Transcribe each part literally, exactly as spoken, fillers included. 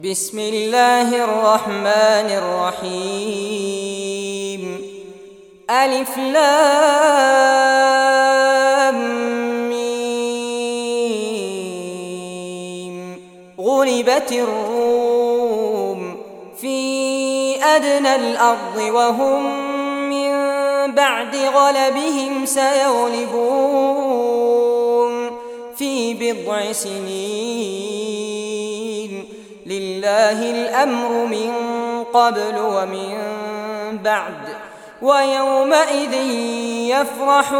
بسم الله الرحمن الرحيم. ألف لام ميم. غلبت الروم في أدنى الأرض وهم من بعد غلبهم سيغلبون في بضع سنين. لله الأمر من قبل ومن بعد ويومئذ يفرح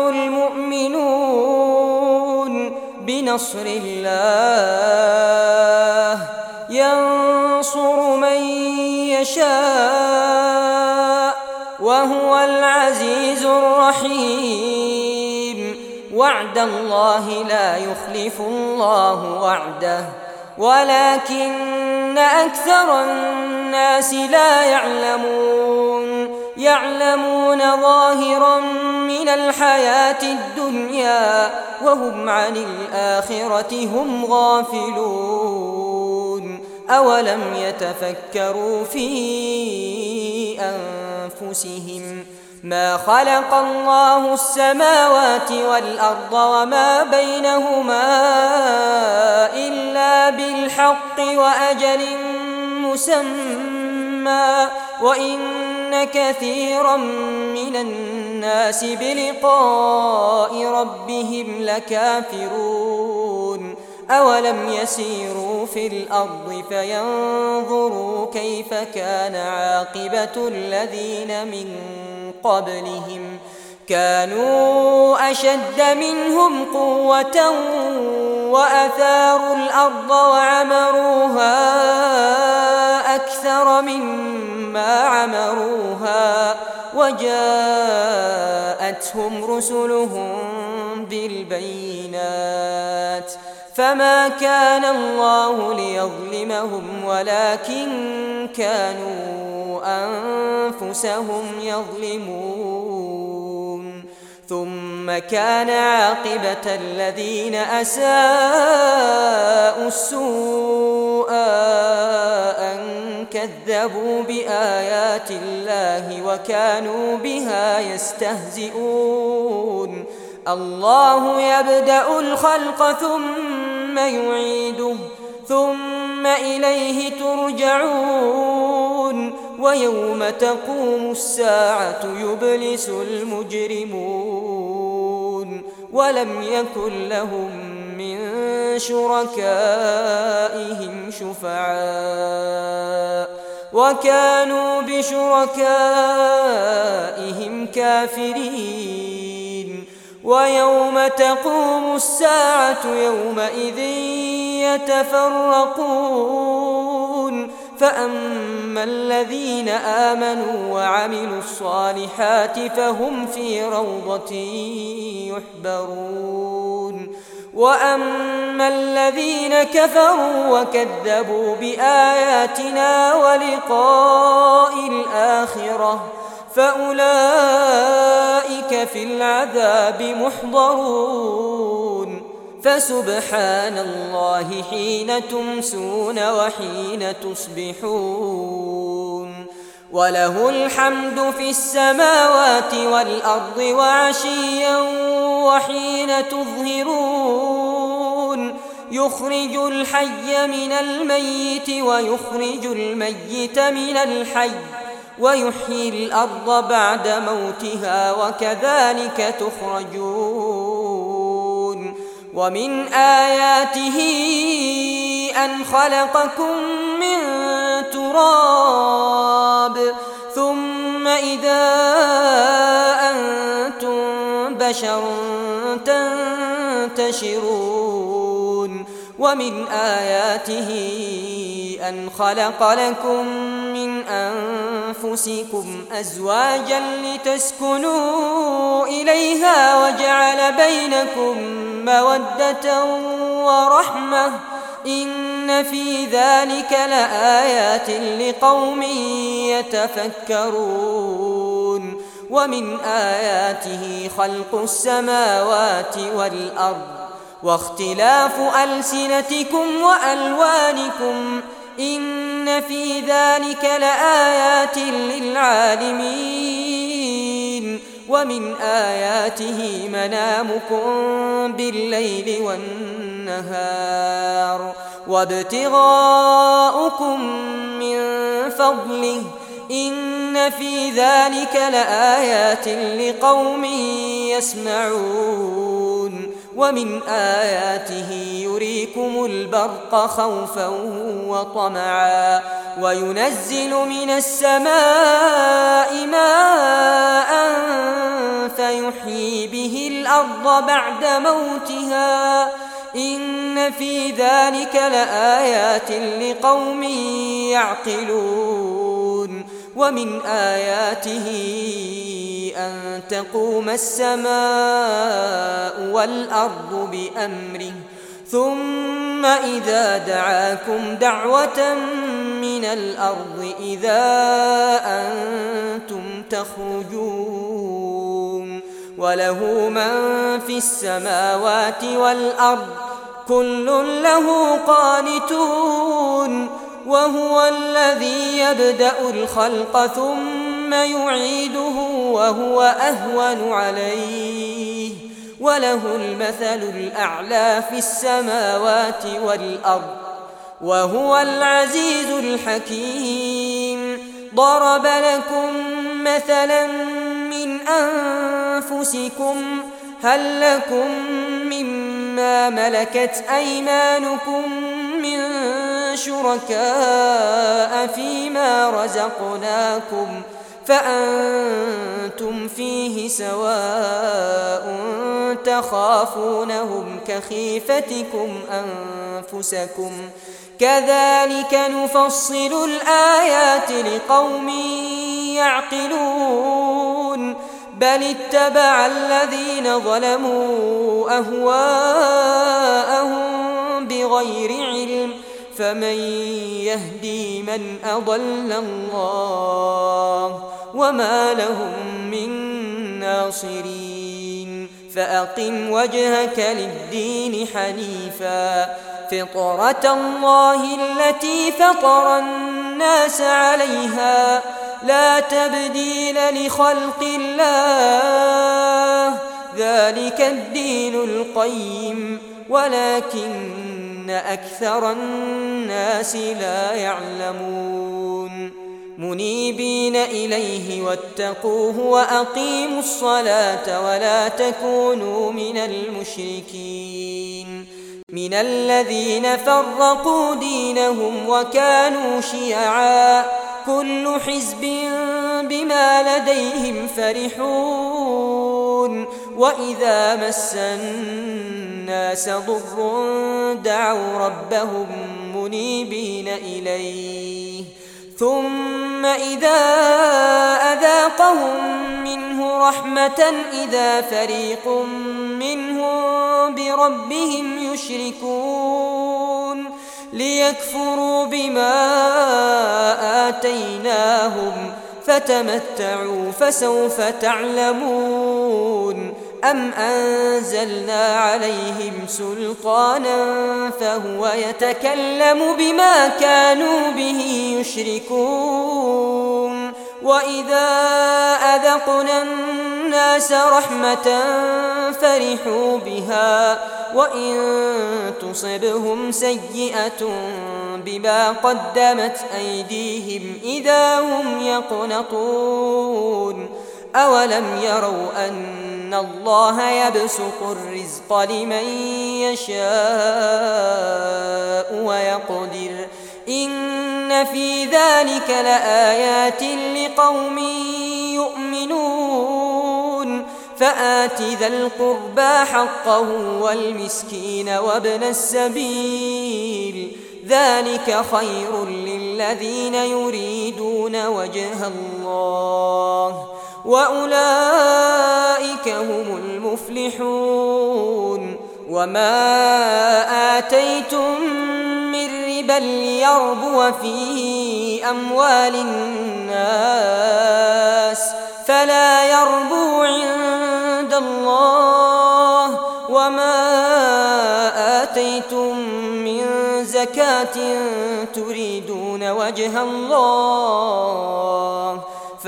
المؤمنون بنصر الله ينصر من يشاء وهو العزيز الرحيم. وعد الله لا يخلف الله وعده ولكن أكثر الناس لا يعلمون. يعلمون ظاهرا من الحياة الدنيا وهم عن الآخرة هم غافلون. أولم يتفكروا في أنفسهم ما خلق الله السماوات والأرض وما بينهما إلا بالحق وأجل مسمى وإن كثيرا من الناس بلقاء ربهم لكافرون. أولم يسيروا في الأرض فينظروا كيف كان عاقبة الذين من قبلهم كانوا أشد منهم قوة وأثاروا الأرض وعمروها أكثر مما عمروها وجاءتهم رسلهم بالبينات فما كان الله ليظلمهم ولكن كانوا أنفسهم يظلمون. ثم كان عاقبة الذين أساءوا السوء أن كذبوا بآيات الله وكانوا بها يستهزئون. الله يبدأ الخلق ثم يعيده ثم إليه ترجعون. ويوم تقوم الساعة يبلس المجرمون ولم يكن لهم من شركائهم شفعاء وكانوا بشركائهم كافرين. ويوم تقوم الساعة يومئذ يتفرقون فأما الذين آمنوا وعملوا الصالحات فهم في روضة يحبرون. وأما الذين كفروا وكذبوا بآياتنا ولقاء الآخرة فأولئك في العذاب محضرون. فسبحان الله حين تمسون وحين تصبحون وله الحمد في السماوات والأرض وعشيا وحين تظهرون. يخرج الحي من الميت ويخرج الميت من الحي ويحيي الأرض بعد موتها وكذلك تخرجون. ومن آياته أن خلقكم من تراب ثم إذا أنتم بشر تنتشرون. ومن آياته أن خلق لكم من أنفسكم أزواجا لتسكنوا إليها وجعل بينكم مودة ورحمة إن في ذلك لآيات لقوم يتفكرون. ومن آياته خلق السماوات والأرض واختلاف ألسنتكم وألوانكم إن في ذلك لآيات للعالمين ومن آياته منامكم بالليل والنهار وابتغاؤكم من فضله إن في ذلك لآيات لقوم يسمعون ومن آياته يريكم البرق خوفا وطمعا وينزل من السماء ماء فيحيي به الأرض بعد موتها إن في ذلك لآيات لقوم يعقلون ومن آياته أن تقوم السماء والأرض بأمره ثم إذا دعاكم دعوة من الأرض إذا أنتم تخرجون وله من في السماوات والأرض كل له قانتون وهو الذي يبدأ الخلق ثم يعيده وهو أهون عليه وله المثل الأعلى في السماوات والأرض وهو العزيز الحكيم ضرب لكم مثلا من أنفسكم هل لكم مما ملكت أيمانكم من شركاء فيما رزقناكم فأنتم فيه سواء تخافونهم كخيفتكم أنفسكم كذلك نفصل الآيات لقوم يعقلون بل اتبع الذين ظلموا أهواءهم بغير علم فمن يهدي من أضل الله وما لهم من ناصرين فأقم وجهك للدين حنيفا فطرة الله التي فطر الناس عليها لا تبديل لخلق الله ذلك الدين القيم ولكن أكثر الناس لا يعلمون منيبين إليه واتقوه وأقيموا الصلاة ولا تكونوا من المشركين من الذين فرقوا دينهم وكانوا شيعا كل حزب بما لديهم فرحون وإذا مس الناس ضر دعوا ربهم منيبين إليه ثم إذا أذاقهم منه رحمة إذا فريق منهم بربهم يشركون ليكفروا بما آتيناهم فتمتعوا فسوف تعلمون أم أنزلنا عليهم سلطانا فهو يتكلم بما كانوا به يشركون وإذا أذقنا الناس رحمة فرحوا بها وإن تصبهم سيئة بما قدمت أيديهم إذا هم يقنطون أولم يروا أن الله يبسط الرزق لمن يشاء ويقدر إن في ذلك لآيات لقوم يؤمنون فآت ذا القربى حقه والمسكين وابن السبيل ذلك خير للذين يريدون وجه الله وأولئك هم المفلحون وما آتيتم من ربا ليربو في أموال الناس فلا يربو عند الله وما آتيتم من زكاة تريدون وجه الله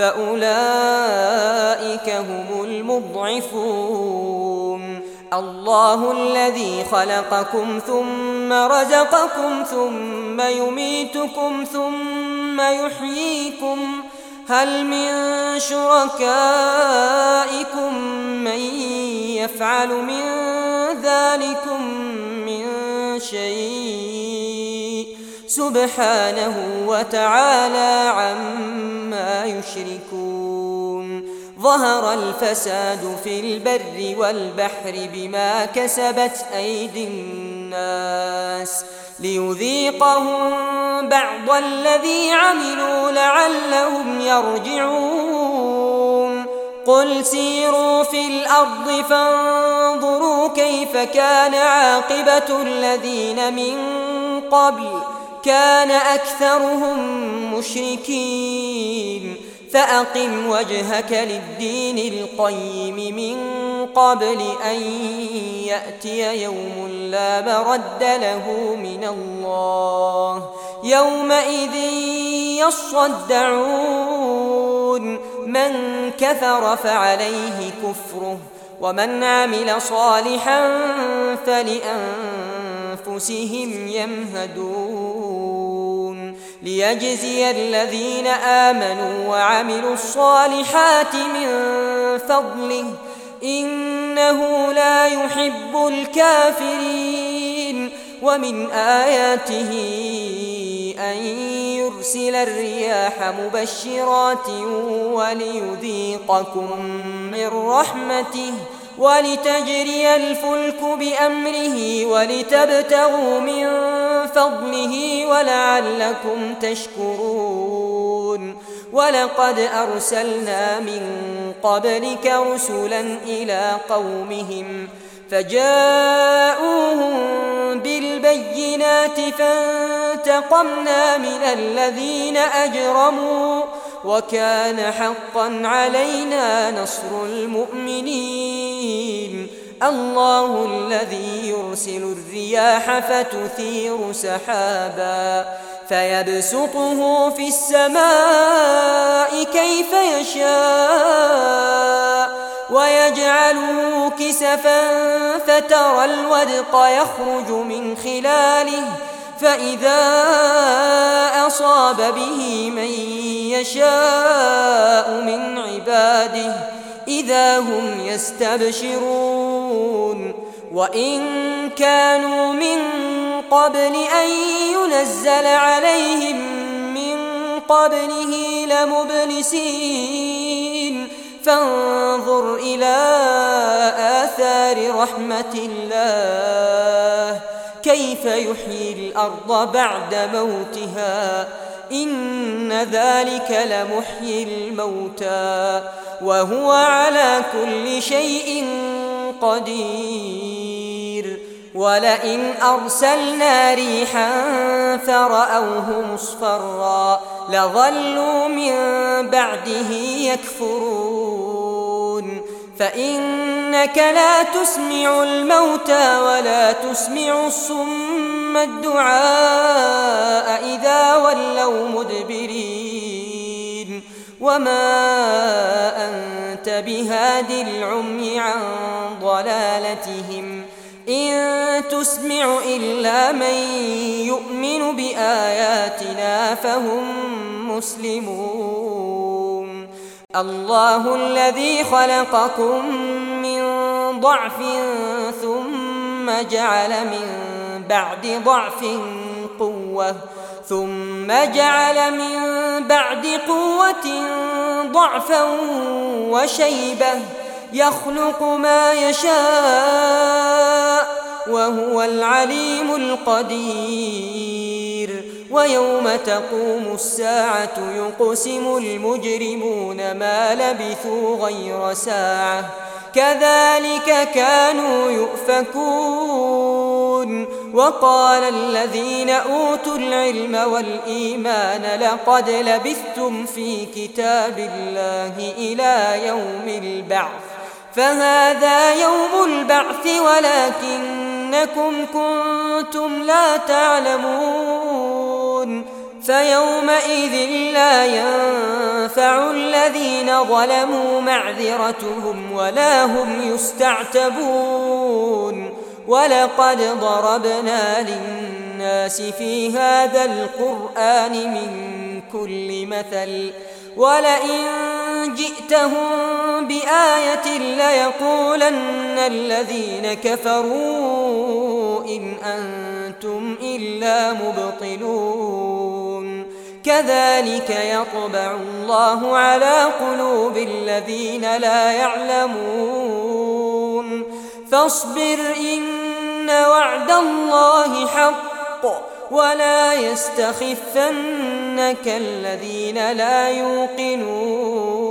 فأولئك هم المضعفون. الله الذي خلقكم ثم رزقكم ثم يميتكم ثم يحييكم هل من شركائكم من يفعل من ذلكم من شيء سبحانه وتعالى عما يشركون. ظهر الفساد في البر والبحر بما كسبت أيدي الناس ليذيقهم بعض الذي عملوا لعلهم يرجعون. قل سيروا في الأرض فانظروا كيف كان عاقبة الذين من قبل كان أكثرهم مشركين. فأقم وجهك للدين القيم من قبل أن يأتي يوم لا مرد له من الله يومئذ يصدعون. من كفر فعليه كفره ومن عمل صالحا فلأنفسهم يمهدون. ليجزي الذين آمنوا وعملوا الصالحات من فضله إنه لا يحب الكافرين. ومن آياته أن يرسل الرياح مبشرات وليذيقكم من رحمته ولتجري الفلك بأمره ولتبتغوا من فضله ولعلكم تشكرون. ولقد أرسلنا من قبلك رسلا إلى قومهم فجاءوهم بالبينات فانتقمنا من الذين أجرموا وكان حقا علينا نصر المؤمنين. الله الذي يرسل الرياح فتثير سحابا فيبسطه في السماء كيف يشاء ويجعله كسفا فترى الودق يخرج من خلاله فإذا أصاب به من يشاء من عباده إذا هم يستبشرون. وإن كانوا من قبل أن ينزل عليهم من قبله لمبلسين. فانظر إلى آثار رحمة الله كيف يحيي الأرض بعد موتها إن ذلك لمحيي الموتى وهو على كل شيء قدير. ولئن أرسلنا ريحا فرأوه مصفرا لظلوا من بعده يكفرون. فإنك لا تسمع الموتى ولا تسمع الصم الدعاء إذا ولوا مدبرين. وما أنت بهاد العمي عن ضلالتهم إن تسمع إلا من يؤمن بآياتنا فهم مسلمون. الله الذي خلقكم من ضعف ثم جعل من بعد ضعف قوة ثم جعل من بعد قوة ضعفا وشيبة يخلق ما يشاء وهو العليم القدير. ويوم تقوم الساعة يقسم المجرمون ما لبثوا غير ساعة كذلك كانوا يؤفكون. وقال الذين أوتوا العلم والإيمان لقد لبثتم في كتاب الله إلى يوم البعث فهذا يوم البعث ولكنكم كنتم لا تعلمون. فيومئذ لا ينفع الذين ظلموا معذرتهم ولا هم يستعتبون ولقد ضربنا للناس في هذا القرآن من كل مثل ولئن جئتهم بآية ليقولن الذين كفروا إن أنتم إلا مبطلون كذلك يطبع الله على قلوب الذين لا يعلمون فاصبر إن وعد الله حق ولا يستخفنك الذين لا يوقنون